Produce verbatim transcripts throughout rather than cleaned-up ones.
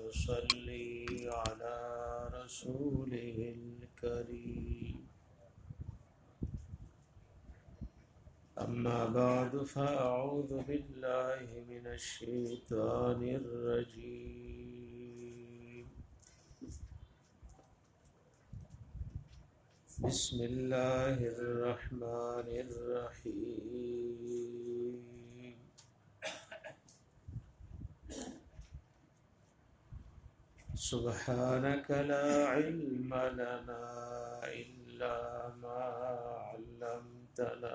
وصلي على رسوله الكريم أما بعد فأعوذ بالله من الشيطان الرجيم بسم الله الرحمن الرحيم سبحانك لا علم لنا إلا ما علمتنا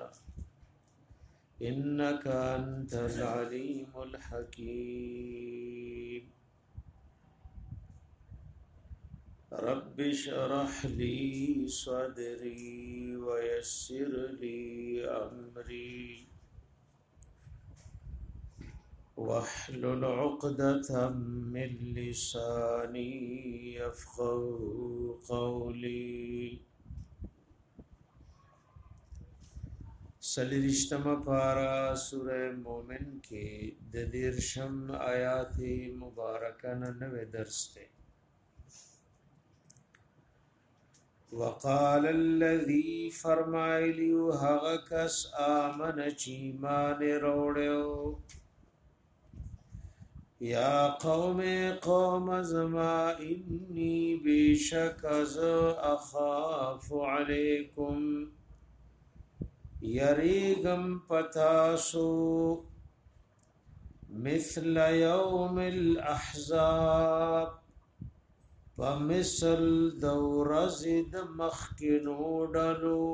إنك أنت العليم الحكيم رب اشرح لي صدري ويسر لي أمري واحلل عقدة من لساني يفقهوا قولي سلیرشتم پارا سورہ مومن کے ددیرشم آیات مبارکان نوے درس تے وقال الذي فرمائلیو حغکس آمن چیمان روڑیو یا قوم قوم زما انی بیشک از اخاف علیکم یریگم پتاسو مثل یوم الاحزاب پمثل دورزد مخکنو ڈلو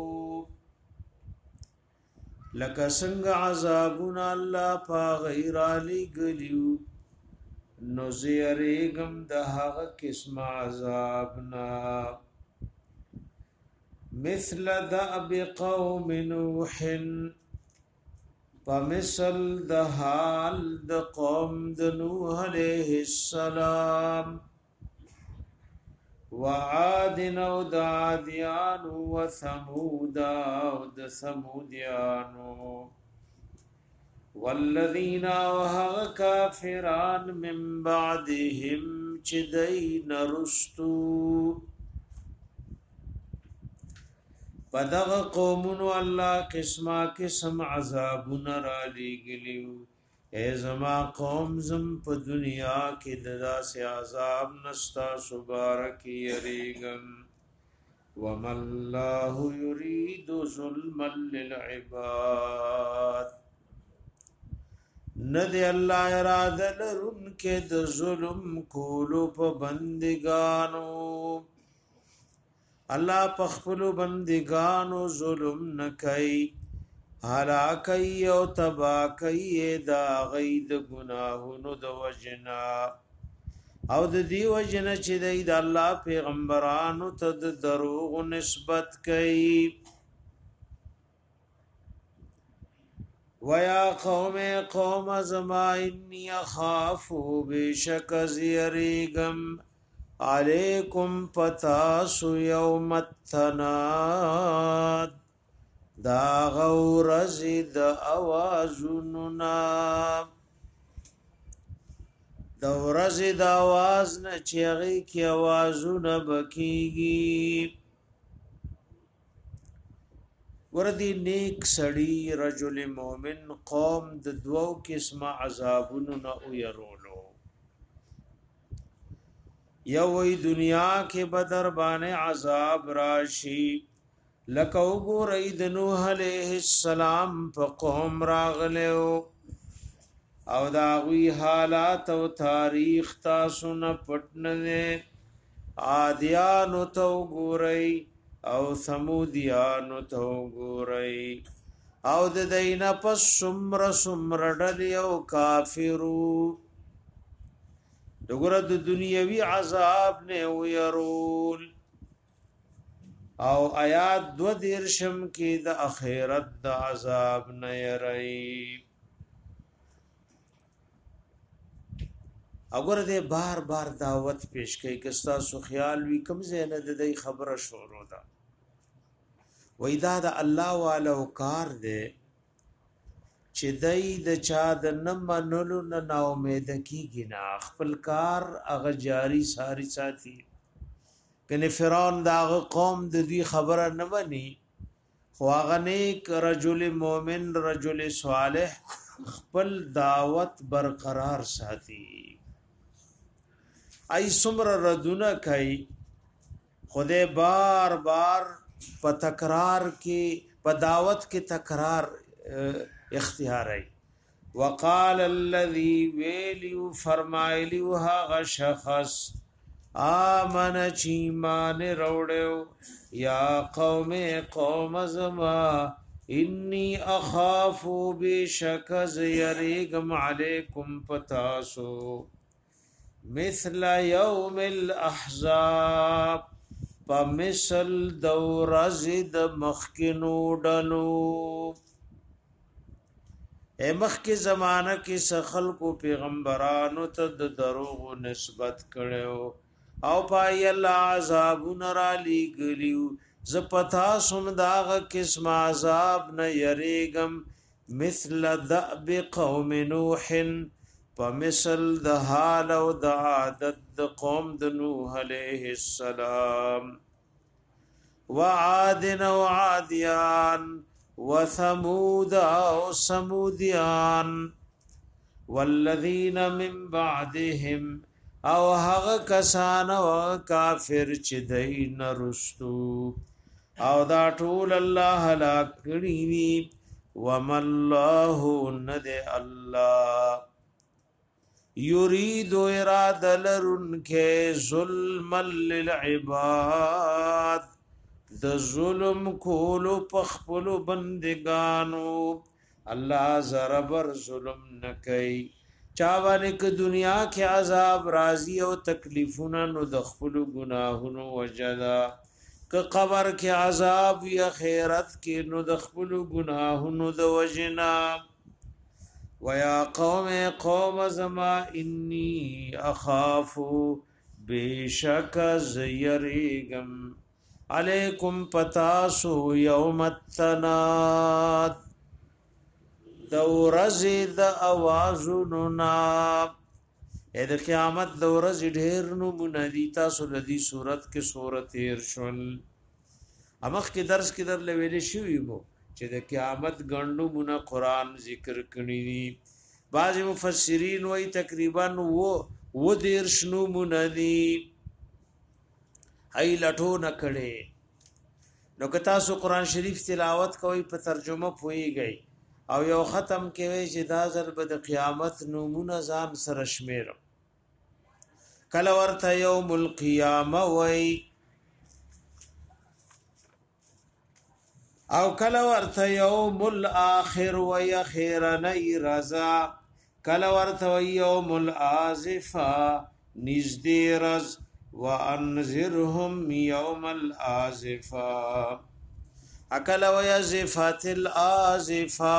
لکه څنګه عذابنا الله پا غیر علی گلیو نو زیریگم د هغه قسم عذابنا مثل دأب قوم نوح فمثل د حال د قوم د نوح علیہ السلام وعاد او د عادیان و ثمود او د ثمودیانو والذین وهغ کافران من بعدهم چدین رستو پدغ قومونو اللہ قسمہ قسم عذابون را لیگلیو اے زما قوم زم پا دنیا کی ددا سے عذاب نستا سبارکی یریگم وما اللہ یرید ظلما للعباد ندی اللہ ارادہ لرن کے د ظلم کولو پا بندگانو الله پخپلو بندگانو ظلم نکي هلاکي او تباکي دا غید گناهونو د وجنا او د دی وجنا چې د الله پیغمبرانو ته د دروغ نسبت کوي ويا قوم قوم زما اني اخاف بشك زيريغم علیکم پتاسو یوم التناد دا غورزی دا آوازوننا دا ورزی دا آواز نا چیغی کی آوازون بکیگی وردی نیک سڑی رجل مومن قوم د دوو قسم عذابوننا اویرولو یو وی دنیا کې بدر باندې عذاب راشي لکه وګورئ د نوح علیہ السلام په قوم راغلو او دا غوی حالات او تاریخ تاسو نه پټنه عادیانو ته وګورئ او ثمودیانو ته وګورئ او د دینه پس سمر سمر ډل یو کافرو دغره د دنیوي عذاب نه ويرول او آیات دو دیرشم کې د اخرت د عذاب نه يري اگر دې بار بار دعوت پیش کوي کستا سو خیال وی کم زینه د دې خبره شروع ده وېدا د الله والو کار دې چې دای د چا د نه منلو نه نا امید کیږي نه خپل کار هغه جاری ساری ساتي کنه فرعون دا قوم د دې خبره نه مني خو هغه نیک رجل مؤمن رجل صالح خپل دعوت برقرار ساتي ای سمر ردونه کوي خدای بار بار په تکرار کې په دعوت کې تکرار اختیار ای وقال الذي ویلی فرمایلی هغه شخص آمن چیمان روڑیو یا قوم قوم زما انی اخافو بشکز یریگم علیکم پتاسو مثل یوم الاحزاب پمثل دورزد مخکنو ڈلو اے مخی زمانہ کی سخل کو پیغمبرانو ته د دروغ نسبت کړو او پای الله عذاب نرالی ګلیو ز پتا سم داغ قسم عذاب نه یریګم مثل دأب قوم نوح فمثل د حال او د عادت د قوم د نوح علیہ السلام وعاد و عادیان وثمود او سمودیان والذین من بعدهم او هغه کسان او کافر چې دین رستو او دا ټول الله لا کړی وم الله ند الله یرید اراده لرن کې ظلم للعباد د ظلم کولو پخپلو بندگانو الله زربر ظلم نکي چا باندې ک دنیا کې عذاب راضی او تکلیفونه نو د خپل گناهونو وجدا ک قبر کې عذاب یا خیرت کې نو د خپل گناهونو د وجنا ويا قوم قوم زما انی اخاف بشک زیریگم علیکم پتاسو یوم التناد دورزی د اوازونو نا اې د قیامت دورزی ډیر نو منادی تاسو د دې صورت کې صورت ارشل امخ کې درس کې در لویل شوی وو چې د قیامت غندو مون قرآن ذکر کړی دي بعض مفسرین وایي تقریبا وو و دیر شنو منادی ای لټو نکړي نو که تاسو قرآن شریف تلاوت کوئ په ترجمه پويږئ او یو ختم کوي چې دا ځل به د قیامت نمونه ځان سره شمیر کله ورته یوم القیامه وای او کله ورته یوم الاخر وای اخیرنی رضا کله ورته یوم الازفه نزدې رز وانذرهم يوم الازفه اکل ويزفات الازفه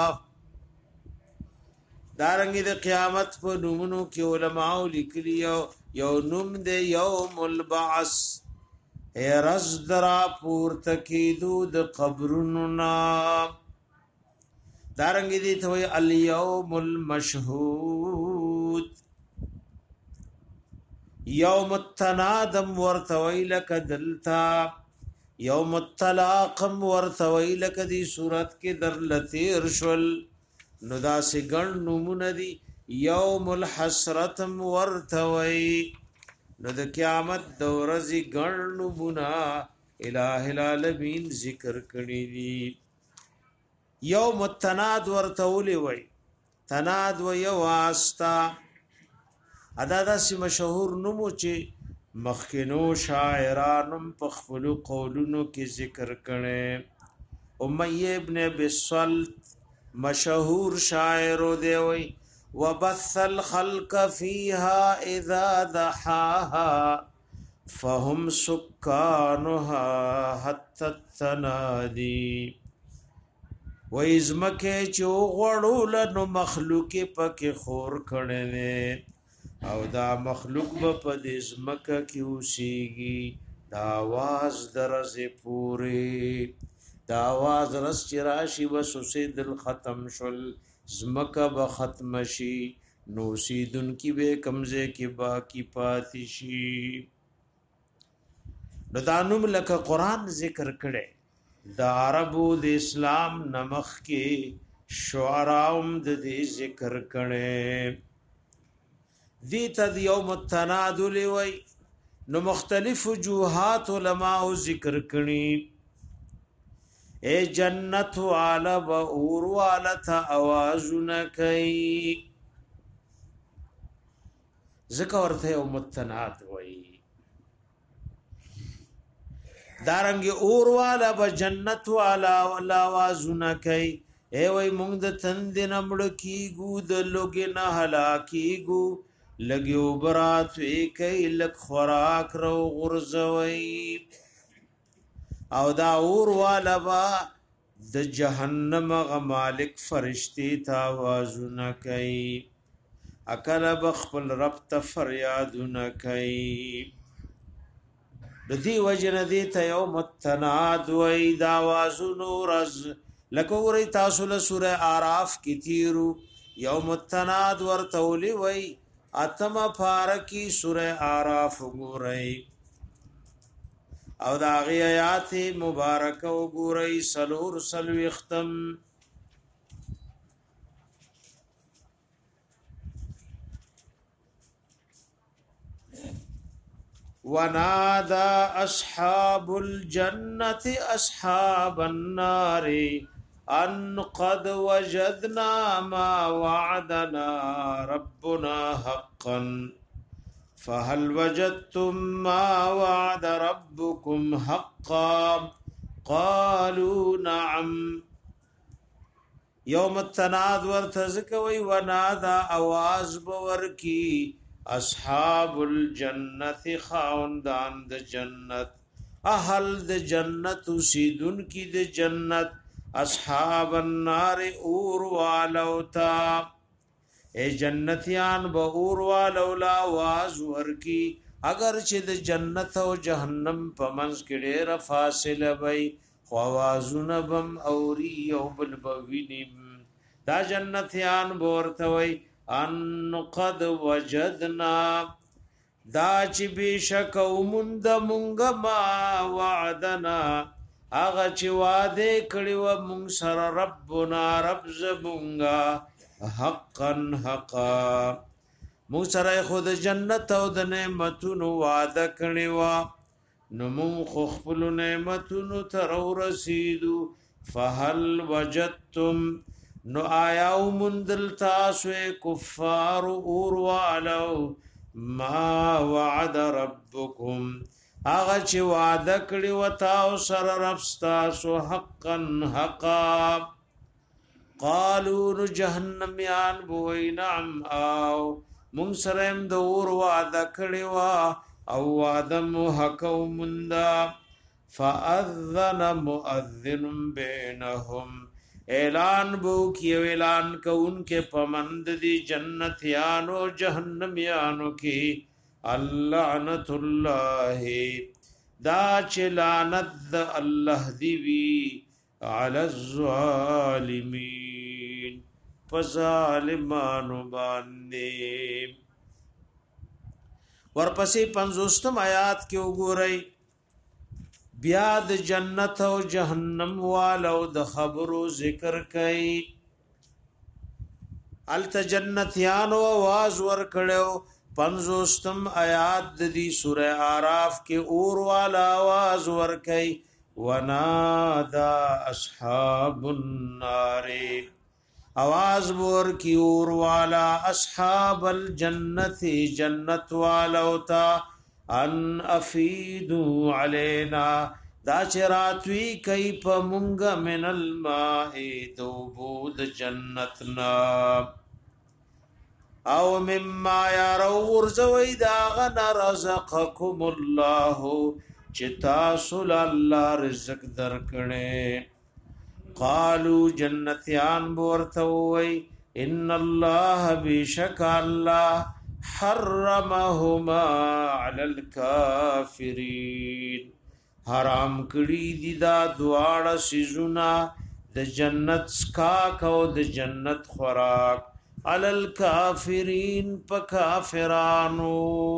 دارنګ د قیامت په نومونو کې علماء لیکلي یو نوم د یوم البعث رز درا پورته کېدو د قبرونو نا دارنګ دي ته اليوم المشهود یوم التنادم ورتویلک دلتا یوم الطلاقم ورتویلک دی صورت کې در لتیر شل نو دا سګن نمونه دی یوم الحسرتم ورتوی نو د قیامت د ورځې ګڼ نمونه الٰه العالمین ذکر کړی دی یوم التناد ورتولی وی تناد و یو واسطه ادا داسې مشهور نومو چې مخکینو شاعرانم په خپلو قولونو کې ذکر کړي امیہ ابن بسلط مشهور شاعر دی وی وبث الخلق فيها اذا دحاها فهم سكانها حتى التنادي وإزمکه چو غړول نو مخلوق پکې خور کړي او دا مخلوق به په دې زمکه کې اوسېږي دا आवाज درزه پوری دا आवाज رس چې راشي وسوسه دل ختم شل زمکه به ختم شي نو سیدن کی به کمزه کی باقی پاتې شي. نو دا نوم لکه قرآن ذکر کړي د عربو د اسلام نمخ کې شعراوم د دې ذکر کړي. دې ته یوم التناد لوي. نو مختلف وجوهات علماء ذکر کړي. اے جنت والا و اور والا تا آوازونه کوي ذکر ورته یوم التناد وي. دارنګ اور والا به جنت والا ولا आवाजونه کوي اے وای مونږ د تند نمړ کیګو د لوګي نه هلاکیګو لګیو برات وی کوي لک خوراک رو غرزوي. او دا اور والا با د جهنم غ مالک فرشتي تا आवाजونه کوي اکل بخپل رب ته فریادونه کوي. د دې وجنه دې ته یوم التناد وای دا आवाजونو رز لکه ورې تاسو له سوره আরাف کې تیرو یوم التناد ورتولی وای اتم فارکی سوره আরাف ګورئ او دا غي آیات مبارکه وګورئ سلور سلوي ختم. ونادى أصحاب الجنة أصحاب النار أن قد وجدنا ما وعدنا ربنا حقا فهل وجدتم ما وعد ربكم حقا قالوا نعم. يوم التناد ورتزكوي ونادى أواز بوركي اصحاب الجنت خاوندان د جنت اهل د جنت سیدن کی د جنت اصحاب النار اور والوتا اے جنتیان به اور والولا आवाज ورکی اگر چې د جنت او جهنم په منځ کې ډېر فاصله وي خو आवाजونه بم اوري او بل بوینم. دا جنتیان ورته وي ان قد وجدنا دا چې بشک ومند مونږ ما وعدنا هغه چې وعده کړی و مونږ سره ربنا رب زمونږه حقا حقا مونږ سره خود جنت او د نعمتونو وعده کړی و نو مونږ خو خپل نعمتونو تر ورسېدو. فهل وجدتم نو آیاو مندل تاسو کفار اور والو ما وعد ربکم آغا چه وعده کړی و تاو سر رفستاسو حقا حقا. قالو نو جهنمیان بوئی نعم آو مونږ سره هم د اور وعده کړی و او وعده مو حقو مندا. فاذن مؤذن بینهم اعلان بو کیو اعلان کون کے پمند دی جنتیانو جہنمیانو کی اللعنت اللہ دا چلانت اللہ دیوی علی الظالمین فظالمانو باندے. ورپسی پنزوستم آیات کی اگورئی بیا د جنت او جهنم والو د خبرو ذکر کئ. الت جنتیانو आवाज ور کړو پنځوستم آیات د دې سوره আরাف کې اور والا आवाज ور کئ. ونادا اصحاب النار आवाज ور کی اور والا اصحاب الجنت جنت والو تا ان افیدو علینا دا چراتوی کئی پا منگا من الماء دوبود جنتنا او مما یارو ورزوی داغن رزقکم اللہ چتاسل اللہ رزق درکنے. قالو جنتیان بورتوی ان اللہ بیشک اللہ حرمهما علی الکافرین حرام کړي دي دا دواړه سيزونه د جنت سکاک او د جنت خوراک علی الکافرین په کافرانو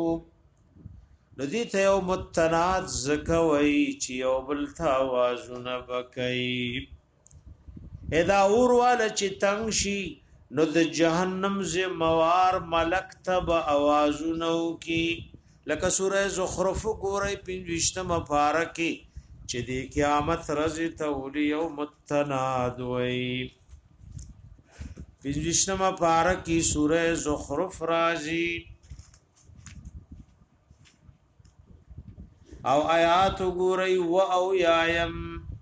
ندی ته یو متنات زکوي چې یو بل توازن بکئی اذا اور والا چې تنگ شي نو د جهنم ز موار ملک تب اوازونو کی لکه سوره زخرف ګورې پنځشتمه پارکه چې د قیامت ورځ ته ولي یو متناد وي پنځشتمه پارکه سوره زخرف راځي او آیات ګورئ و او یایم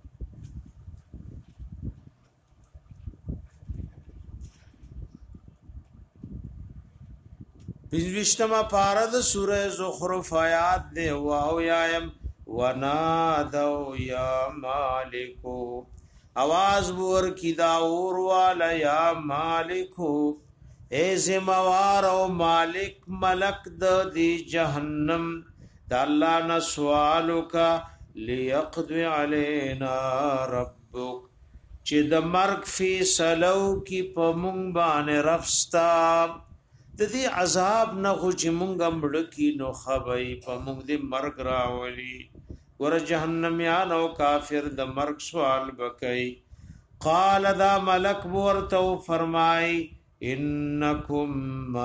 پنځشتمه پارد سوره زخرف آیات دی و او یایم ونادو یا مالکو आवाज ور کی دا اور والا یا مالکو اے زموار او مالک ملک د دی جهنم دا اللہ نا سوالو کا لیقضی علینا ربک چی دا مرگ فی سلو کی پا مونگ بان رفستا دا دی عذاب نخو چی مونگا مڑکی نو خبئی پا مونگ دی مرگ راولی ور جہنمیان او کافر دا مرگ سوال بکئی قال دا ملک بورتو فرمائی انکم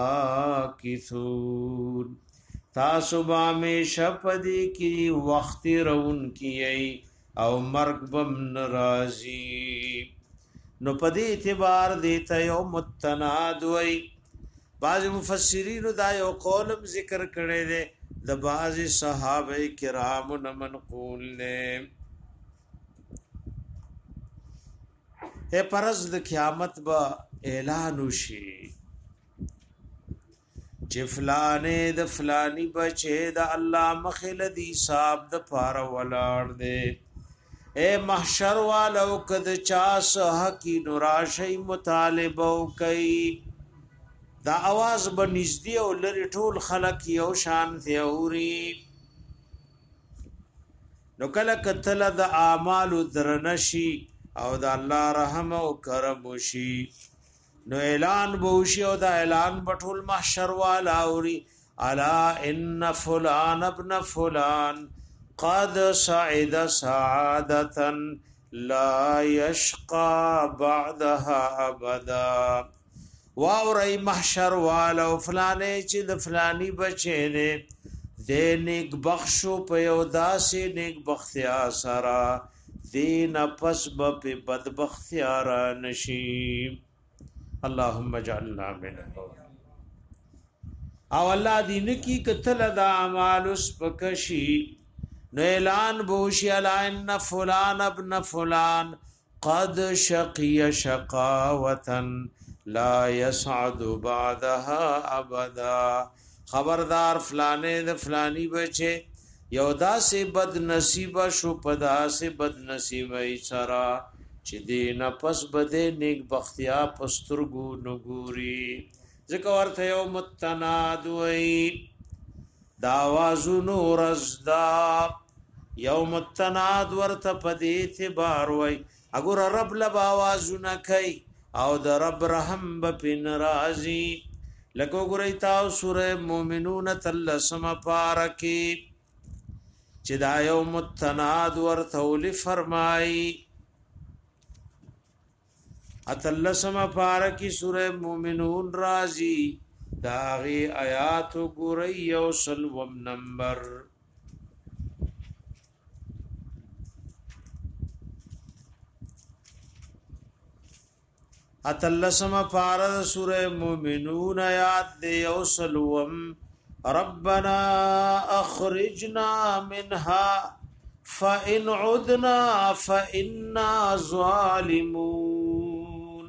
ماکثون تاسو با می شپدی کی وقت رون کی او مرگ بم نرازی نو پدی اعتبار دیتا یو متناد وی بعض مفسرین دا یو قولم ذکر کرے دے دا بعض صحابہ کرام نمنقول نے اے پرز دا قیامت با اعلانو شی چې فلانه د فلانی بچه د الله مخل دی صاحب د پار ولاړ دے اے محشر والو کد چا سه کی نوراشی مطالبه کوي دا आवाज بنزدی او لری ټول خلق یو شان ثوري نو کله کتل د اعمال درنشي او د الله رحم او کرم وشي نو اعلان بوشی او دا اعلان بطول محشر والا اوری الا ان فلان ابن فلان قد سعد سعادتا لا يشقى بعدها ابدا واوری محشر والا او فلانے چی دا فلانی بچے نے دے نیک بخشو پیو داسی نیک بختیا سارا دین پس بپی بدبختیارا نشیم اللهم اجعلنا منهم او الله دین کی کتل دا اعمال اس پکشی نو اعلان بوشی الا ان فلان ابن فلان قد شقی شقاوتا لا يسعد بعدها ابدا خبردار فلانے د فلانی بچے یودا سے بد نصیب شو پدا سے بد نصیب ایسرا چې دین پس بده نیک بختیا پسترګو نګوري ځکه ورته یو متناد وی دا आवाजونو رزدا یو متناد ورته پدې اعتبار وی اگر رب لب आवाजونه کوي او د رب رحم په ناراضي لکه ګورئ تاسو سوره مومنون تلسم پارکی چې دا یو متناد ورته ول فرمایي اتلسم پارکی سورہ مومنون رازی داغی آیات گوری یو سلوم نمبر اتلسم پارد سورہ مومنون آیات دے یو سلوم ربنا اخرجنا منها فإن عدنا فإنا ظالمون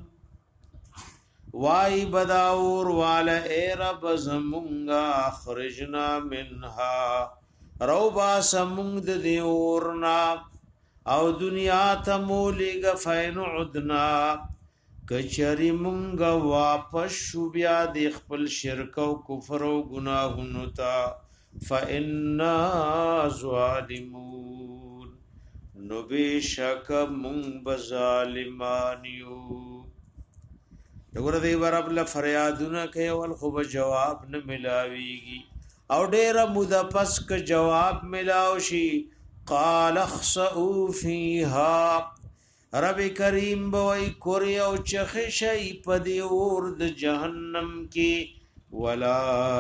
وائی بداور والا اے رب زمونگا اخرجنا منها روبا سمونگ دیورنا او دنیا تمولیگا فإن عدنا کچری مونگا واپس شو بیا دی خپل شرک او کفر او گناهونو تا فإنا ظالمون نو بشک مون بظالمانیو دغه دی ورب ل فریادونه کوي ول خو جواب نه ملاويږي او ډیر موده پس ک جواب ملاو شي قال اخسئوا فيها رب کریم بوئی کوری او چخ شي پدی اور د جهنم کی ولا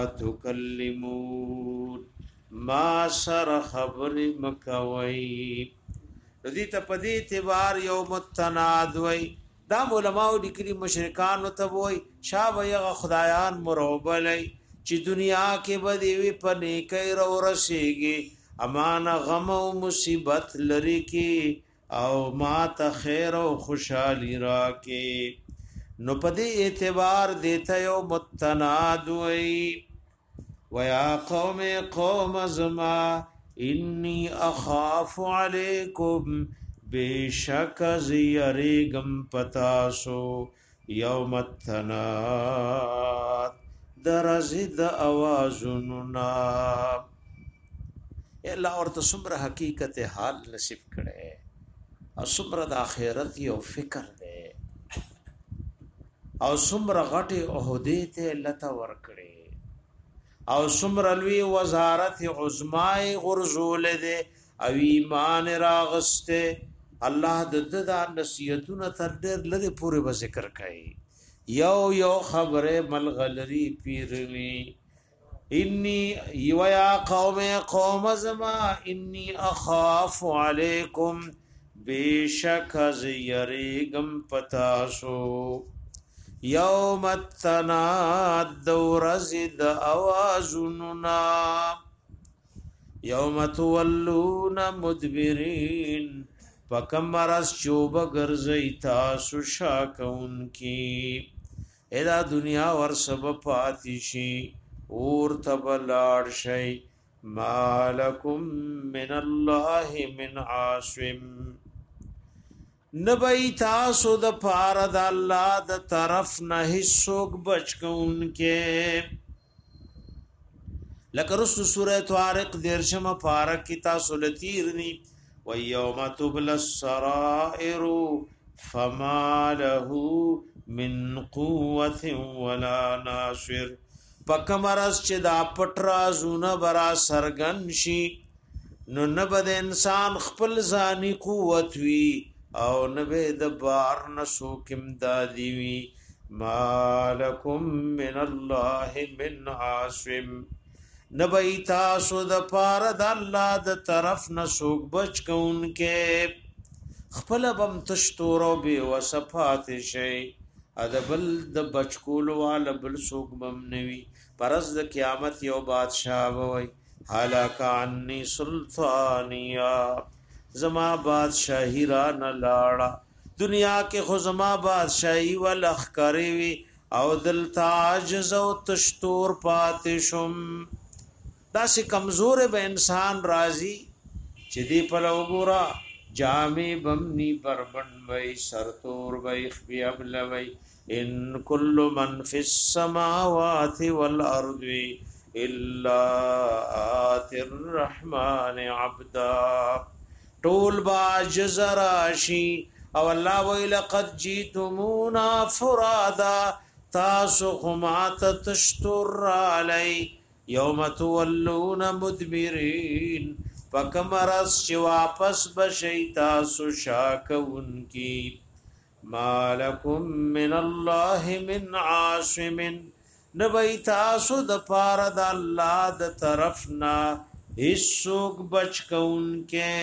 تکلمون ما سر خبر مکوي ردی ته پدی اعتبار یوم التناد وای دا علماء لیکلي مشرکان ته وای شاب یغ خدایان مروبلای چې دنیا کې بدی وی پنی کای رو رسیږي امان غم او مصیبت لری کی او ما ته خیر او خوشحالی راکې نو پدی اعتبار دیتا یو متناد وی ویا قوم قوم زما انی اخاف علیکم بیشک زیریگم پتاسو یوم التناد درزد آوازننا اللہ اور تصمر حقیقت حال نصیب کرے او سمره د اخرت یو فکر دی او سمره غټي عہدې ته لته ورکړي او سمره لوی وزارت عظمای غرزول دی او ایمان راغسته الله د د نصیحتونه تر ډېر لري پورې به ذکر کوي یو یو خبره ملغلری پیرلی انی یا قوم قوم زما انی اخاف علیکم بیشک از یریگم پتاسو یوم التناد دورزد آوازننا یوم تولون مدبرین پکم مرز چوب گرزی تاسو شاکون کی ادا دنیا ورسب پاتیشی اور تبلار شی مالکم من اللہ من عاصم نبی تاسو د پار د الله د طرف نه هیڅوک بچکون کې لکه رسو سوره طارق درشم پارک کی تاسو لتیرنی و یوم تبل السرائر فما له من قوت ولا ناصر پکمرس چې دا پټرا زونه برا سرګن شي نو نبد انسان خپل ځاني قوت وی او نبه د بار نسو کم دادی وی مالکم من الله من عاصم نبی تاسو د پار د الله د طرف نسوک بچ کون کې خپل بم تشتورو به وصفات شي ادبل د بچکول وال بل سوک بم نوی پرز د قیامت یو بادشاہ وای هلاک عني سلطانیا زما بادشاہی را نه لاړه دنیا کې خو زما بادشاہی ول اخکاری وی او دل تعجز او تشتور پاتشم دا سي کمزور به انسان راضي چې دی په لوګورا جامع بمنی بربن وی سرتور وی خبی ابلوی ان کل من فی السماوات والارض الا آت الرحمن عبدا طول با جزراشی او الله وی لقد جیتمونا فرادا تاسو خمات تشتر علی یوم تولون مدبرین پکمرس چې واپس بشی تاسو شاکون کی مالکم من الله من عاصم نبی تاسو د پار د الله د طرفنا هیڅوک بچ کون کې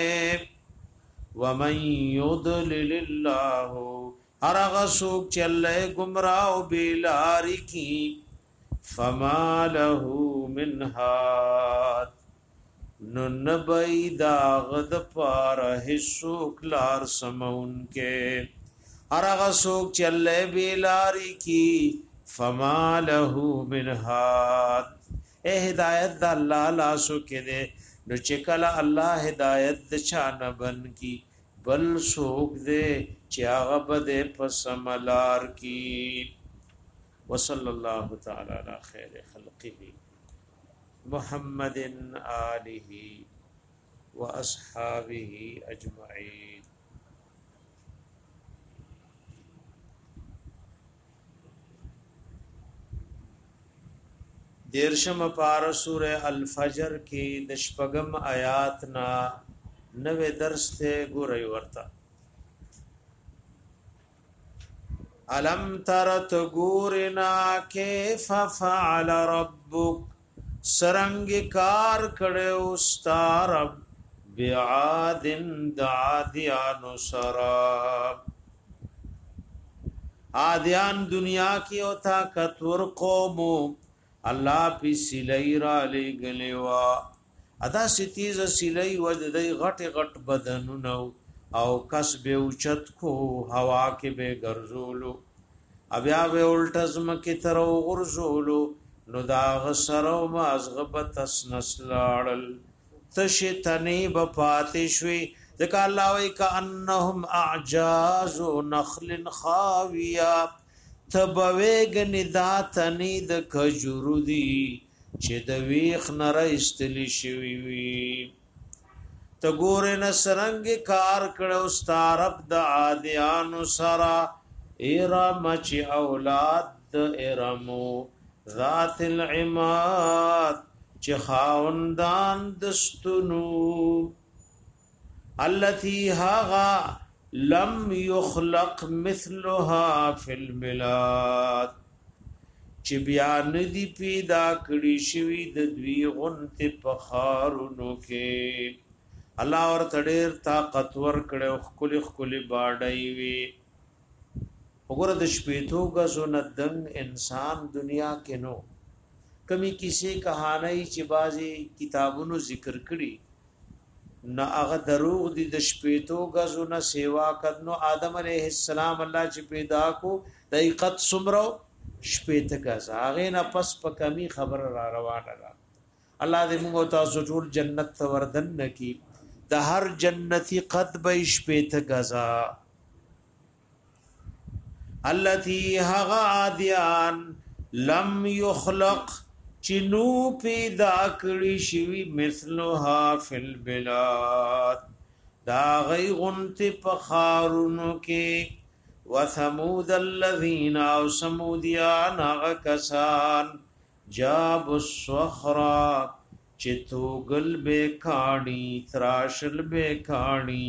ومن یضلل الله هرغه سوک چې الله گمراه او بیلاری کی فما له من هاد نو نبی داغد پار حسوک لار سمون کے ارغا سوک چلے بیلاری کی فما لہو من ہاد اے ہدایت دا اللہ لاسو کے دے نو چکل اللہ ہدایت دا چانا بن کی بل سوک دے چاغب دے پسملار کی وصلی اللہ تعالی علی خیر خلقہ محمد آلہ وأصحابه أجمعين. دیرشم پارہ سورہ الفجر کی دشپگم آیات نا نوے درس تے گورئی ورتا. علم ترت گورنا کیف فعل ربک سرنگ کار کڑے استارب بعاد دعادیان سراب. آدیان دنیا کی او طاقتور قومو اللہ پی سیلی را لے گلیوا ادا ستیز سیلی وجدی غٹ غٹ بدنو نو او کس بے اوچت کو ہوا کے بے گرزولو ابیا بے الٹزم کی طرو غرزولو نو داغ سرو مازغبت اسنسلارل تشتنی بپاتشوی ذکا اللہ وی کا انہم اعجاز نخل خاویہ تبویگنی داتنی د کجورو دی چه د ویخ نر استلی شوی وی. تگور نسرنگ کار کڑو ستارب د عادیانو سرا ارم چه اولاد د ارمو ذات العماد چه خاوندان دستنو اللتی هاغا لم يخلق مثلها في البلاد چې بیان دی پیدا کړي شوی د دوی غنت پخارونو کې الله ور تډیر طاقت ور کړو خپل خپل باډای وی وګوره د شپېتو غزو نه دنګ انسان دنیا کې نو کمی کیسه کہانی چې بازي کتابونو ذکر کړي نا هغه دروغ دي د شپېتو غزو نه سیوا کدنو آدم علیہ السلام الله چې پیدا کو دقیقت سمرو شپېته غز هغه نه پس په کمی خبر را روانه ده. الله دې موږ تاسو ټول جنت ته وردن نکي د هر جنتی قد به شپېته غزا التي هغه عادیان لم يخلق چنو پیدا کړی شوی مثلها فی البلاد دا غی غنت پخارونو کې وثمود الذین او سمودیان آغا کسان جاب الصخرا چتوگل بے کانی تراشل بے کانی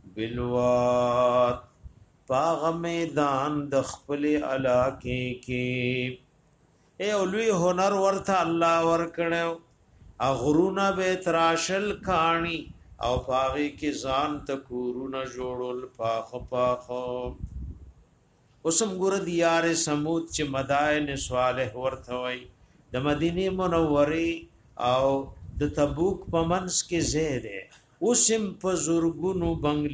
بلوات پاغ میدان دخپل علاقے کے اے اولوی هنر ورته الله ور کړو اغرونا به تراشل کانی او پاغي کې ځان تکورونا جوړول پاخ پاخ اوسم ګور دیار سمود چې مدائن صالح ورته وای د مدینه منوره او د تبوک په منس کې زیره اوسم په زورګونو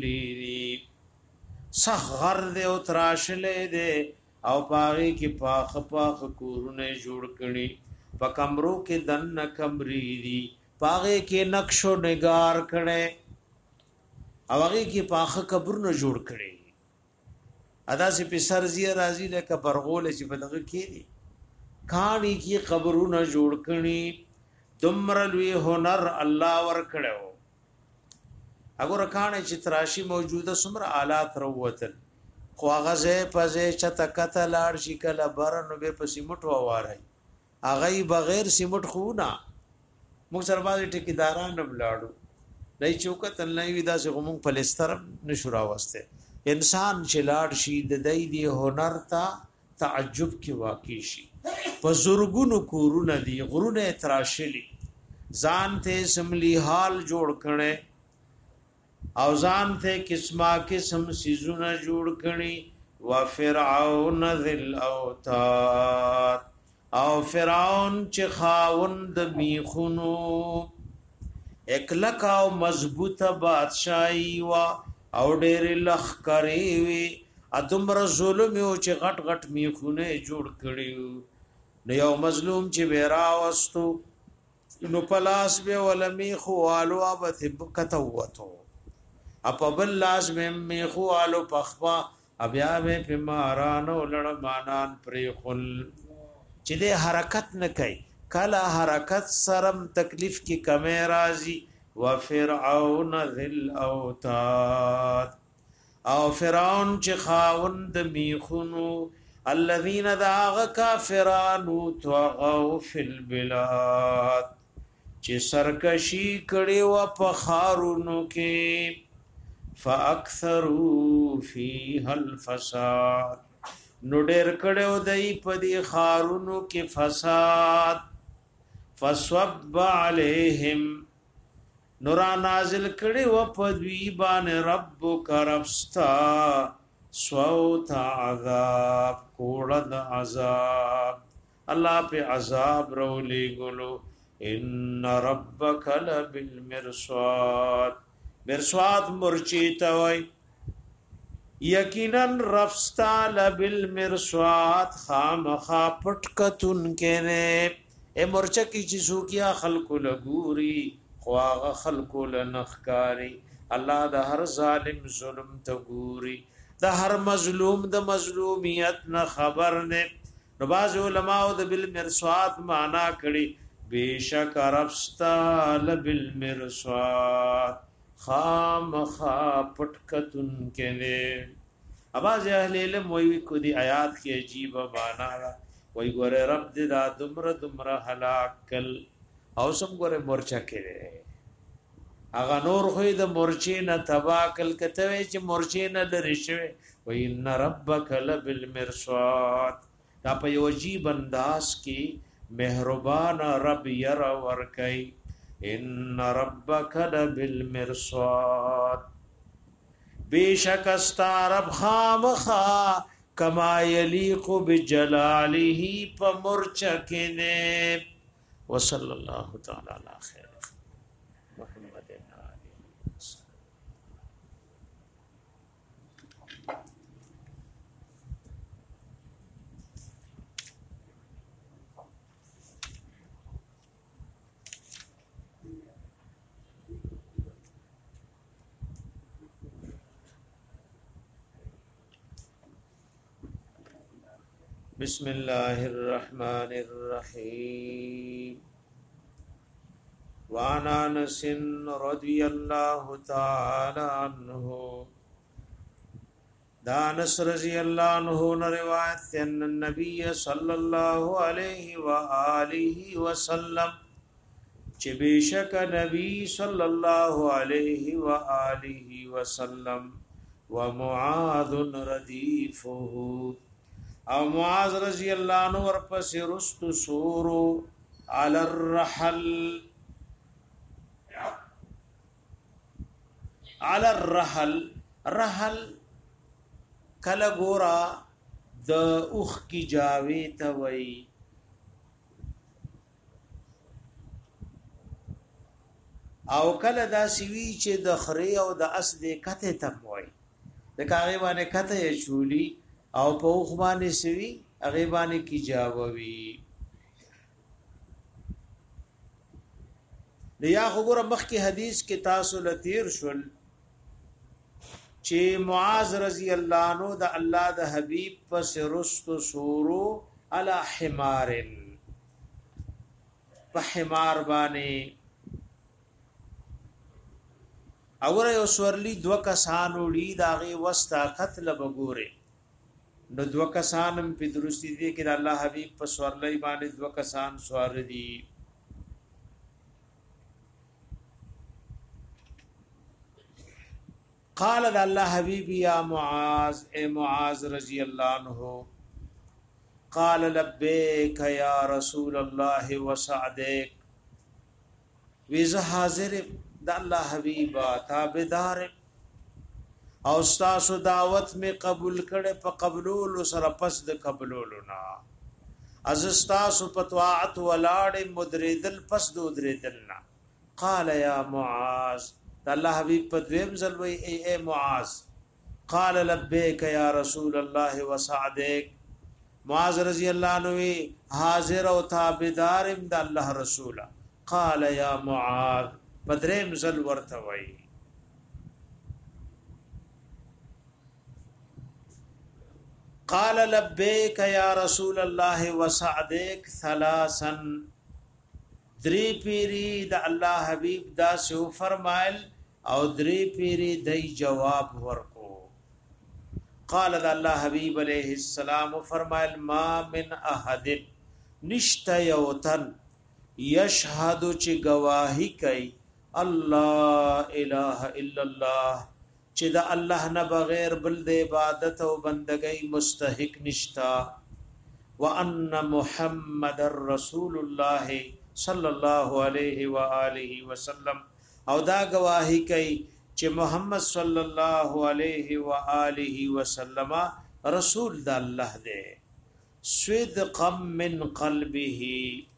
بنگلی صغر دے او تراشلې دے او پاغي کې پاخ پاخ کورونه جوړ کړي په کمرو کې دن کمرې دي پاغي کې نقشو نگار کړي او هغه کې پاخ قبرونه جوړ کړي ادا سي په سرزي راضي لکه برغول چې په دغه کې دي کانی کې قبرونه جوړ کړي دمر لوی هنر الله ور کړو اگر کانه چې تراشی موجوده سمره آلات روتل خو هغه زه پځه چته کته لاړ شي کله برنو به په سیمټ ووارای هغه بغیر سیمټ خو نه موږ سره باندې ټیکداران بلاړو دای چوکت نه وی دا څنګه موږ پلستر نشورا واسطه انسان چې لاړ شي د دای دی هنر تا تعجب کې واقع شي په زورګونو کورونه دی غرونه تراشلی ځان ته سملی حال جوړ کړي او ځان ته قسمه قسم سيزونه جوړ کړي وا فرعون ذل اوتاد او فرعون چې خاوند میخونو اکلک او مضبوطه بادشاہي وا او ډېر لخ کوي وي ادمر ظلم او چې غټ غټ میخونه جوړ کړي نو یو مظلوم چې بیرا واستو نو پلاس به ولمی خو والو ابت کتوتو اپا بل لاس میں میخو آلو پخپا ابیا میں پی مارانو لڑمانان پریخل چی دے حرکت نکای کالا حرکت سرم تکلیف کی کمی رازی وفرعون ذی الاوتاد او فرعون چې خاوند میخونو الذين داغ کافرانو طغوا فی البلاد چې سرکشی کړي و په خارونو کې فاکثروا فیها الفساد نو ډېر کړو دای په دې خارونو کې فساد فصب علیهم نور نازل کړي و په دوی باندې ربک ربستا صوت عذاب کوړد عذاب الله په عذاب رولې ګلو ان ربک لبالمرصاد مرصاد مرچی توي یقینا رفستا لبالمرصاد خامخا پټکتون کینه اے مرچا کی چیزو کیا خلق لګوري خواغه خلق لنخکاری الله د هر ظالم ظلم ته ګوري د هر مظلوم د مظلومیت نه خبر نه نو باز علماء د بالمرصاد معنا کړي بیشک رفستا لبالمرصاد خام خا پټکتون کله اواز اهل علم وی کو دی آیات کی عجیب معنا وی ګوره رب دې دا دمر دمر هلاکل او سم ګوره مورچا کړي اغه نور خو د مورچې نه تباکل کته وی چې مورچې نه لری شوی وی ان ربک لبالمرصاد دا په یو عجیب انداز کې مهربان رب ير ور کوي ان ربک لبالمرصاد بیشک استرب خامخا کما یلیق بجلاله پمرچکنے وصلی اللہ تعالی علی خیر محمد بسم الله الرحمن الرحيم وعن انس رضي الله تعالى عنه دانس رضي الله عنه روایت ان النبي صلى الله عليه واله وسلم چې بشک نبی صلى الله عليه واله وسلم ومعاذ رديفه او معاذ رضی اللہ عنہ ورپس رست سورو علی الرحل علی الرحل رحل کل گورا د اوخ کی جاوی توئی او کل دا سوی چې د خری او د اس د کته تموي د کاغی باندې کته چولی او په اوخ باندې سوي هغه باندې کی جاووي لیا خبر مخکی حدیث کې تاسو لتیر شول چې معاذ رضی الله عنه د الله د حبیب پس رست سورو علی حمار په حمار باندې اور یو سورلی دو کسان وړي داغه وستا قتل بګوره نو دو کسانم په درستی دي کې الله حبیب په سوارلای باندې دو کسان سوار دي قال الله حبیب یا معاذ اے معاذ رضی الله عنه قال لبیک یا رسول الله وسعدک ویزه حاضر د الله حبیب تابعدار او استاسو دعوت می قبول کړي په قبول سره پس د قبولولو نا از استاسو په طاعت ولاړ مدریدل پس د مدریدل نا قال یا معاذ الله حبیب په دویم ځلوي اے اے معاذ قال لبیک یا رسول الله وسعدک معاذ رضی الله عنه حاضر او تابعدار د الله رسول قال یا معاذ بدریم ځل ورته وای قال لبيك يا رسول الله وسعدك ثلاثا درې پیری د الله حبیب دا سو فرمایل او درې پیری دای جواب ورکو قال الله حبیب علیہ السلام فرمایل ما من احد نشتا یوتن یشهد چ گواہی کوي الله اله الا الله چې د الله نه بغیر بل د عبادت او بندګۍ مستحق نشتا وان محمد رسول الله صلی الله علیه و آله وسلم او دا گواہی کوي چې محمد صلی الله علیه و آله وسلم رسول د الله دی صدقا من قلبه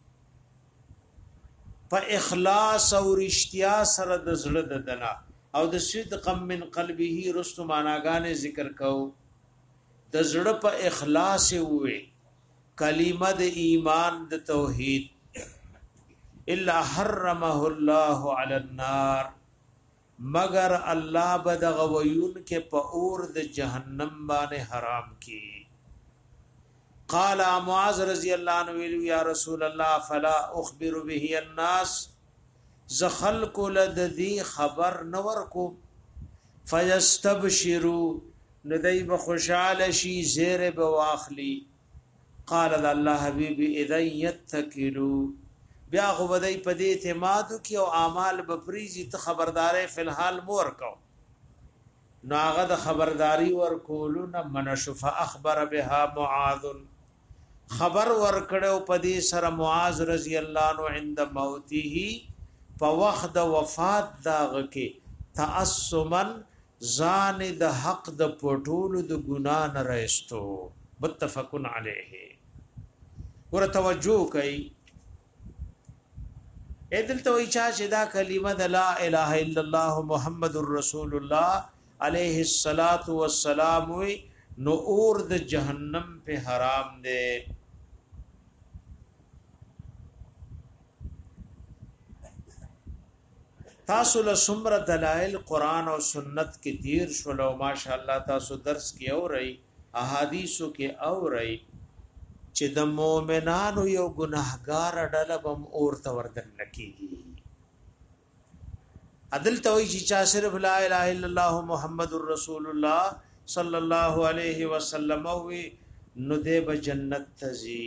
په اخلاص او رښتیا سره د زړه د دنا او د صدقا من قلبه رستو معناګانې ذکر کو د زړه په اخلاص وي کلمه د ایمان د توحید الا حرمه الله على النار مگر الله بدغ ويون کې په اور د جهنم باندې حرام کی قال معاذ رضی الله عنه ویلو یا رسول الله فلا اخبر به الناس زخل کول د دې خبر نور کو فیستبشروا ندای بخوشاله شي زیر بواخلی قال الله حبیب اذا يتکلوا بیا خو بدای په دې اعتماد کی او اعمال بپریزی ته خبردارې فلحال مور کو ناغه د خبرداری ور کولو نه منشف اخبر بها معاذ خبر ور کړو په دې سره معاذ رضی الله عنه عند موته په وخت د وفات داغه کې تعصمن ځان د حق د پټولو د ګنا نه رېستو متفقن علیه ور توجه کوي ادل تو اچا چې دا کلمه د لا اله الا الله محمد رسول الله علیه الصلاۃ والسلام نو اور د جهنم په حرام دی تاسو له سمره دلائل قران او سنت کې تیر شول او ماشاءالله تاسو درس کې اورئ احادیثو کې اورئ چې د مؤمنانو یو ګناهګار ډله بم اور ته وردن نکېږي عدل توي چې صرف لا اله الا الله محمد رسول الله صلی الله علیه وسلم وی نو دې به جنت تزي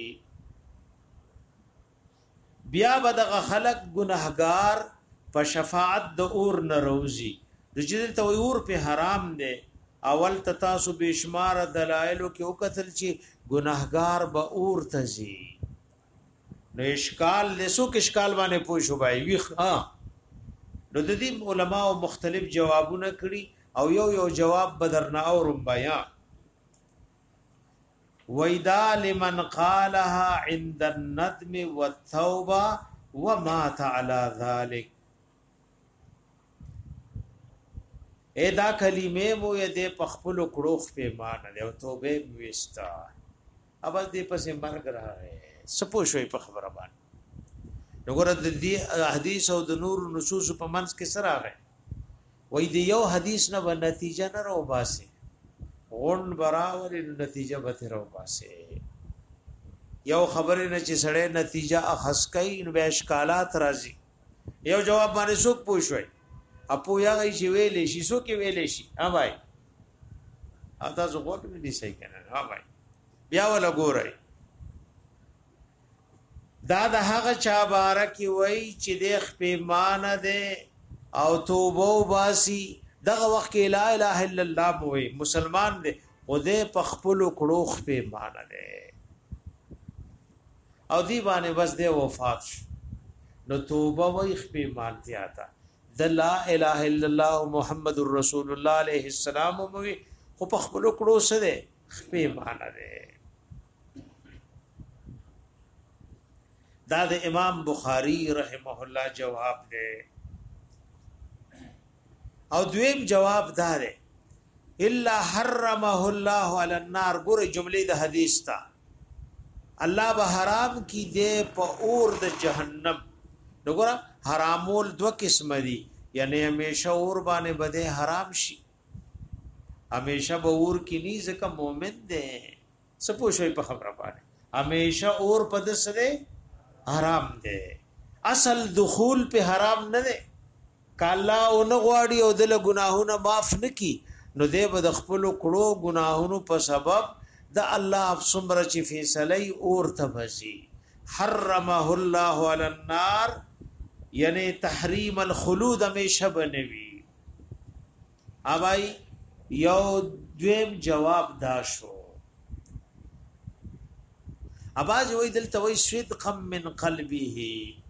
بیا بدغه خلق ګناهګار په شفاعت د اور نروزی د جدل ته اور په حرام دی اول تاسو بشمار دلایلو کې وکتل چې ګناهګار به اور تزي نو اشکال لسو کې اشکال باندې پوه شو بای وی ها نو د دې علماء مختلف جوابونه کړي او یو یو جواب بدرنا اورم بیا ویدا لمن قالها عند الندم والتوبه ومات على ذلك اے دا کلمه مو یې د پخپل کړوخ په مان له توبه وستا اوبه دې پسې مرګ راغی سپو شوي په خبره باندې وګوره د دې حدیث او د نور نصوص په منځ کې سره راغی وې دی یو حدیث نه و نتیجه نه راو باسه غون براور نتیجه به راو باسه یو خبره نه چې سړی نتیجه اخص کوي نو به اشکالات راځي یو جواب باندې څوک پوښوي اپو یا غي شي ویلې شي سو کې ویلې شي ها بھائی اته زه وګورم نه دي صحیح کنه ها بھائی بیا ولا ګورای دا د هغه چا بارکی وای چې د خپېمانه ده او توبه واسي دغه وخت کې لا اله الا الله وای مسلمان دی خدای په خپل کړو خپېمانه ده او دی باندې بس د وفات نو توبه وای خپېمانتیا تا د لا اله الا الله محمد رسول الله علیه السلام مو خو په خپل کړو سره خپې معنا ده دا د امام بخاری رحمه الله جواب ده او دویم جواب دار الا حرمه الله علی النار ګوره جملې د حدیث تا الله به حرام کی دے په اور د جهنم وګوره حرامول دو قسم دي یعنی همیشه اور باندې بده حرام شي همیشه به اور کې نه ځکه مؤمن دی سپو شوي په خبره باندې همیشه اور په دسره حرام دی اصل دخول په حرام نه ده کالا او نه غواړي او د ګناهونه معاف نکي نو دې به د خپل کړو ګناهونو په سبب د الله افسمره چې فیصله اور ته بزي حرمه الله علی النار یعنی تحریم الخلود همیشه بنوي اوای یو دویم جواب دا شو اباز وی دلته وی صدقا من قلبه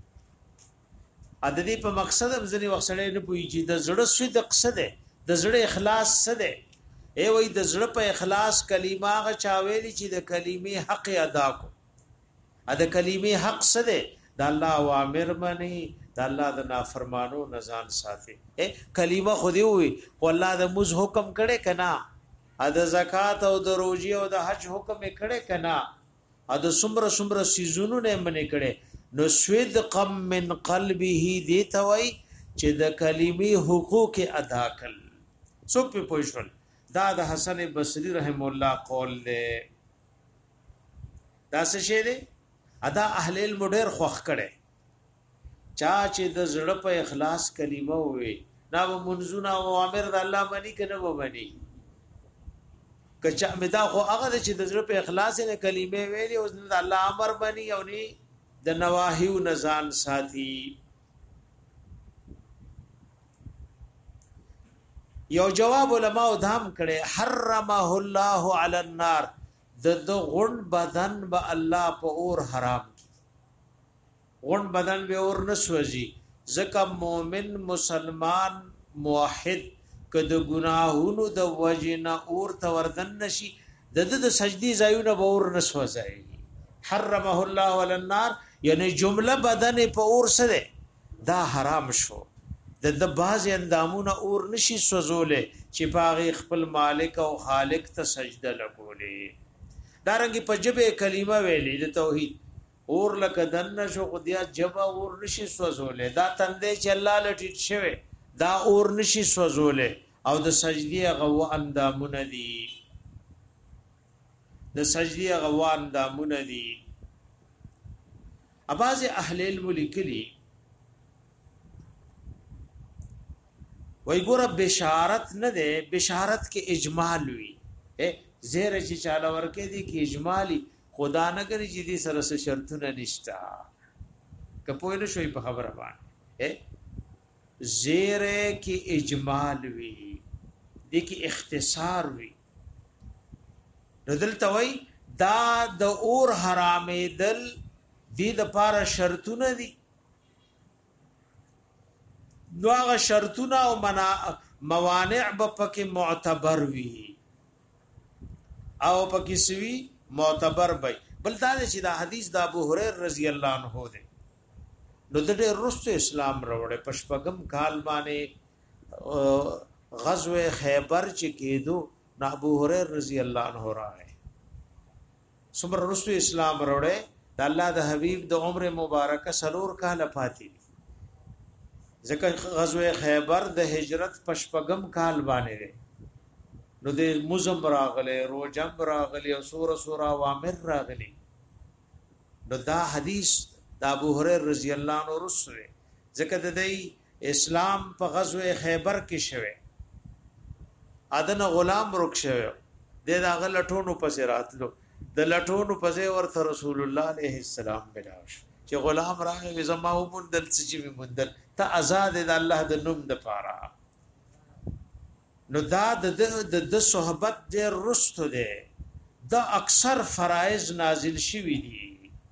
ا د دې په مقصد هم ځنی وښړې نه پوي چې د زړه صدق څه ده د زړه اخلاص څه ده ای وای د زړه په اخلاص کلمه غ چاویلی چې د کلمې حق ادا کو ا د کلمې حق څه ده د الله اوامر منی د الله د نافرمانو نزان ساتي ای کلمه خو دی وي او الله د مز حکم کړي کنا ا د زکات او د روزي او د حج حکم کړي کنا ا د سمره سمره سيزونو نه منی کړي نو صدقا من قلبه دی توي چې د کلمې حقوق ادا کړي سو په پوښتنه دا د حسن بصری رحم الله قول له دا څه شی دی ادا اهل علم ډېر خوخ کړي چا چې د زړه په اخلاص کلمه وي نا و منزونه او امر د الله باندې کنه و باندې کچا مدا خو هغه چې د زړه په اخلاص نه کلمه ویلي او د الله امر باندې او نه د نواهی او نزان ساتي یو جواب علماء دام کړي حرمه الله علی النار د د غون بدن به الله په اور حرام کی غون بدن به اور نسوځي ځکه مؤمن مسلمان موحد کده گناهونو د وجنا اور ته وردن نشي د د سجدي زایونه به اور نسوځي حرمه الله علی النار یعنی جمله بدن په اور سره دا حرام شو د د باز اندامونه اور نشي سوزولې چې پاغي خپل مالک او خالق ته سجده لګولې دارنګ په جبه کلمه ویلې د توحید اور لکه دنه شو خدیا جبه اور نشي سوزولې دا تندې چې الله لټیټ شوی دا اور نشي سوزولې او د سجدي غو اندامونه دي د سجدي غو اندامونه دي اباظ اهل علم لیکلي وای ګور بشارت نه ده بشارت کې اجمال وی زیر چې چاله ورکه دي کې اجمالی خدا نه کوي چې دې سره سره شرطونه نشتا کپوی نه شوي په خبره باندې زیر کې اجمال وی دې کې اختصار وی دلته وای دا د اور حرامې دل دې د پاره شرطونه دي نو هغه شرطونه او منا موانع به پکې معتبر وي او پکې سوي معتبر وي بل دا چې دا حدیث د ابو هريره رضی الله عنه ده نو د رسول اسلام وروړي پشپغم کال باندې غزوه خیبر چې کېدو نو ابو هريره رضی الله عنه راغی سمر رسول اسلام وروړي د الله د حبيب د عمر مبارکه سلور کاله پاتې ځکه غزوه خیبر د هجرت پشپغم کال باندې نو د مزم راغله روجم راغلی او سور سور اوامر راغلی نو دا حدیث د ابو هريره رضی الله عنه رسول ځکه د اسلام په غزوه خیبر کې شوه اذن غلام رک شوه د داغه لټونو پسې راتلو د لټونو پسې ورته رسول الله عليه السلام بلاش چې غلام راغی زما و مندل چې مندل ته آزاد د الله د نوم د پاره نو دا د د صحبت د رستو ده دا اکثر فرایض نازل شوی دي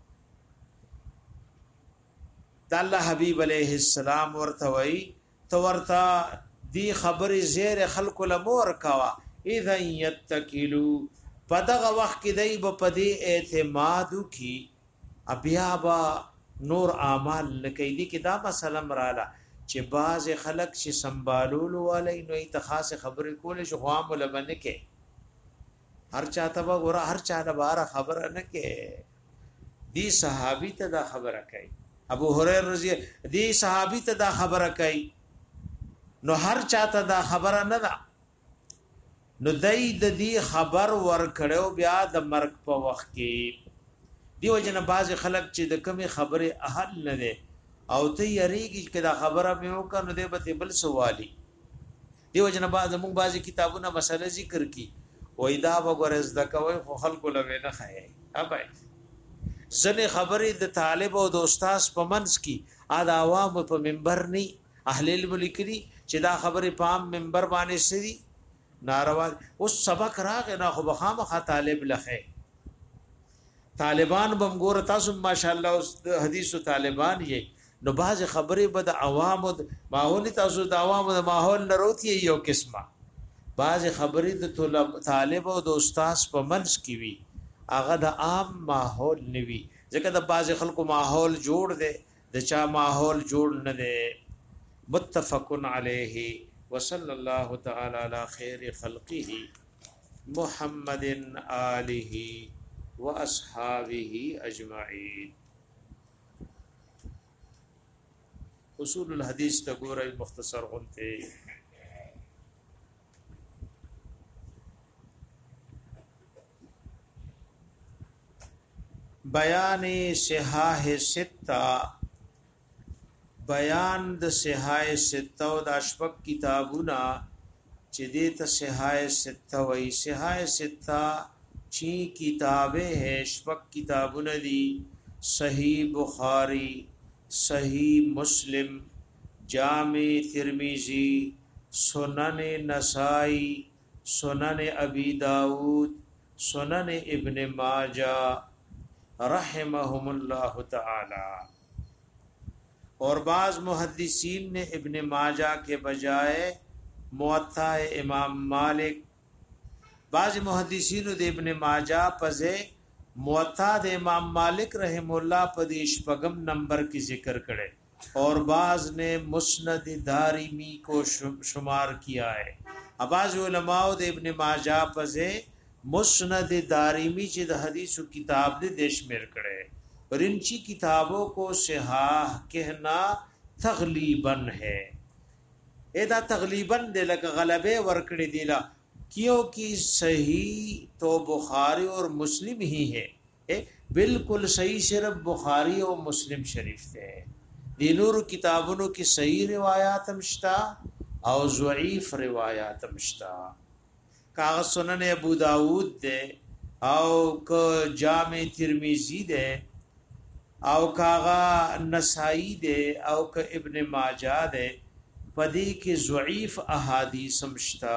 د الله حبیب علیه السلام ورته وی تو ورته دی خبر زیر خلق لمور کوا اذا یتکلوا پدغه وخت کې دی په پدې اعتماد کی بیا با نور اعمال لکې دي کې دا مسله مراله چې باز خلق چې سنبالول والي نو ته خاص خبرې کول شو غوام لبنه کې هر چاته به ګوره هر چاته بار خبره نه کې دی صحابي ته دا خبره کوي ابو هريره رضی دی صحابي ته دا خبره کوي نو هر چاته دا خبره نه ده نو دای د دې خبر ور کړو بیا د مرګ په وخت کې دیو جن باز خلق چې د کمی خبره اهل نه ده او ته یریږي چې دا خبره مې وکړه نو دې به بل سوالي دیو جن بعض موږ بعضی کتابونه مسله ذکر کی وای دا وګورز د کوي خو خلکو لوي نه خای ابای ځنه خبرې د طالب او د استاد په منځ کې ا د عوام په منبر ني اهل علم لیکلي چې دا خبرې په عام منبر باندې سړي ناروا اوس سبق راغ نه خو بخامه طالب لخه طالبان بم ګور تاسو ماشاءالله اوس حدیث او طالبان یې نو باز خبرې به د عوام او ماحول تاسو د عوام او ماحول نه روتی یو قسمه باز خبرې د طالب طالب او د استاد په منځ کې وي هغه د عام ماحول نوي ځکه د باز خلکو ماحول جوړ دی د چا ماحول جوړ نه دی متفقن علیه وصلی الله تعالی علی خیر خلقه محمد آله واصحابه اجمعین اصول الحدیث ته ګورئ مختصر غونته بیان صحاح سته بیان د صحاح سته او د اشبق کتابونه چې دې ته صحاح سته وایي صحاح سته چی کتابیں ہیں اشبق کتابونه دي صحیح بخاری صحیح مسلم جامع ترمذی سنن نسائی سنن ابی داود سنن ابن ماجہ رحمهم اللہ تعالی اور بعض محدثین نے ابن ماجہ کے بجائے موطا امام مالک بعض محدثین د ابن ماجہ پزے موطا د امام مالک رحم اللہ پدیش پغم نمبر کی ذکر کرے اور بعض نے مسند دارمی کو شمار کیا ہے بعض علماء د ابن ماجہ پزے مسند دارمی چې د حدیث کتاب دے دیشمیر کرے اور انچی کتابوں کو صحاح کہنا تغلیباً ہے ایدا تغلیباً دے لکا غلبے ورکڑی دیلا کیونکہ صحیح تو بخاری اور مسلم ہی ہے بالکل صحیح صرف بخاری اور مسلم شریف سے دینور کتابوں کی صحیح روایات مشتا او ضعیف روایات مشتا کاغذ سنن ابو داود دے او ک جامع ترمذی دے او کاغا نسائی دے او ک ابن ماجہ دے پدی کی ضعیف احادیث مشتا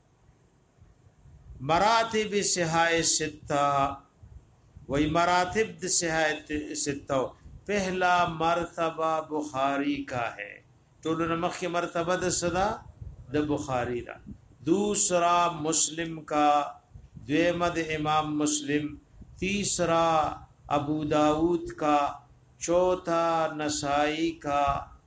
مراتب صحاح ستہ وہی مراتب د صحاح ستہ پہلا مرتبہ بخاری کا ہے تو نمخ مرتبہ د صدا د بخاری دا دوسرا مسلم کا دویمد امام مسلم تیسرا ابو داود کا چوتھا نسائی کا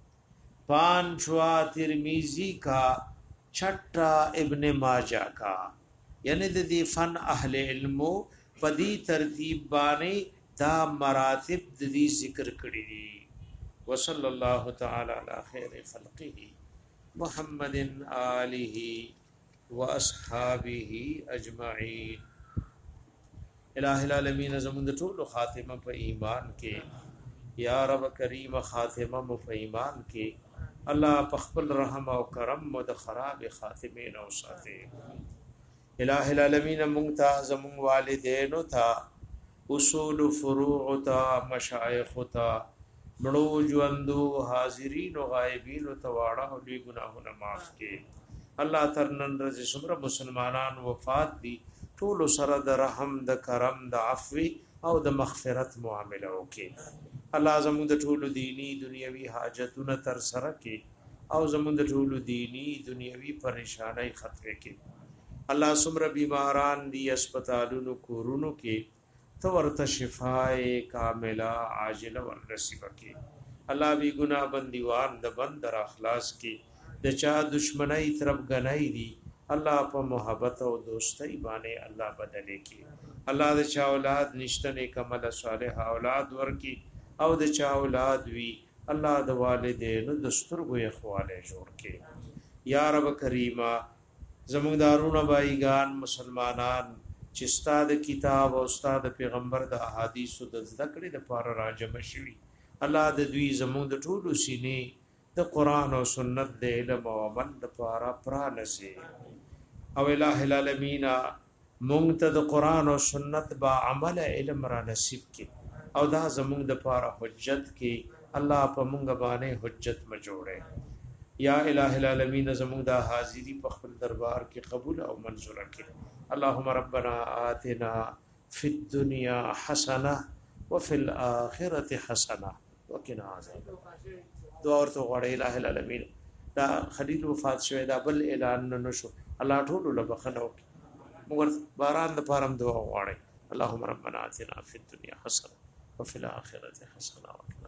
پانچواں ترمذی کا چھٹا ابن ماجہ کا یعنی د دې فن اهل علم پدی ترتیب باندې دا مراتب د دې ذکر کړی دي وصلی الله تعالی علی خیر خلقه محمد آله واصحابه اجمعین الہ العالمین زمون ټول خاتمه په ایمان کې یا رب کریم خاتمه مو په ایمان کې الله په خپل رحم او کرم مو د خراب خاتمه نو ساته الہ العالمین مونتا زمون والدینو تا اصول فروع تا مشایخ تا مړو ژوندو حاضرین او غایبین تو واړه لوی ګناهونه معاف کړي الله ترنن رز سمره مسلمانان وفات دي ټول سره د رحم د کرم د عفو او د مغفرت معاملې وکړي الله زموږ د ټول دینی دنیوي حاجتونه تر سره کړي او زموږ د ټول دینی دنیوي پریشانای ختم کړي الله سمره بیماران دی اسپیټالونو کورونو کې تو ورته شفای کامله عاجله ورنصیب کړي الله بی ګناه بندیوان د بندر اخلاص کې د چا دشمنی طرف غنای دی الله په محبت او دوستۍ باندې الله بدلې کړي الله د چا اولاد نشته نیک عمل صالح اولاد ورکی او د چا اولاد وی الله د والدینو د سترګو اخواله جوړ کړي یا رب کریمه زموږ دارونه بایگان مسلمانان چې استاد کتاب او استاد پیغمبر د احادیث د ذکر د پار راجم شوی الله د دوی زموږ د ټولو سینې د قران او سنت د علم او عمل لپاره پرانسي او الٰه العالمین مونږ ته د قران او سنت با عمل علم را نصیب کړي او دا زموږ د لپاره حجت کې الله په مونږ باندې حجت ما جوړه یا الٰه العالمین زموږ د حاضری په خپل دربار کې قبول او منظور کړي اللهم ربنا آتنا فی الدنيا حسنه وفي الاخره حسنه وقنا عذاب دعا ورته غواړي الٰه العالمین دا خلیل وفات شوی دا بل اعلان نشو الله ټول له بخنو مگر باران د پارم دعا غواړي اللهم ربنا آتنا فی الدنيا حسنه وفي الاخره حسنه